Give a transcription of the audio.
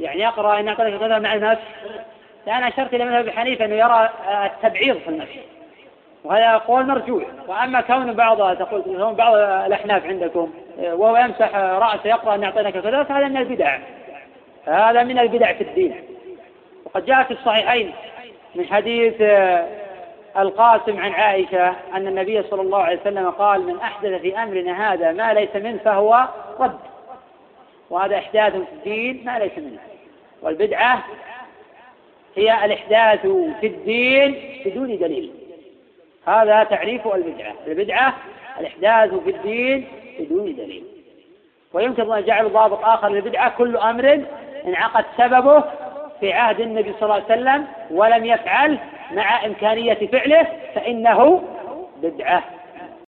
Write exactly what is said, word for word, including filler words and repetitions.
يعني يقرأ إن أعطيناك كذا مع النفس، لأن أشرت إلى مذهب حنيفة أنه يرى التبعيض في النفس، وهذا قول مرجوع. وأما كون بعض تقول بعض الأحناف عندكم وهو يمسح رأسه يقرأ أن أعطيناك كذا، فهذا من البدع، هذا من البدع في الدين. وقد جاء في الصحيحين من حديث القاسم عن عائشة أن النبي صلى الله عليه وسلم قال: من أحدث في أمرنا هذا ما ليس منه فهو رد. وهذا إحداث في الدين ما ليس منه. والبدعة هي الإحداث في الدين بدون دليل، هذا تعريف البدعة. البدعة الإحداث في الدين بدون دليل. ويمكن أن جعل ضابط آخر للبدعة: كل أمر انعقد سببه في عهد النبي صلى الله عليه وسلم ولم يفعل مع إمكانية فعله فإنه بدعة.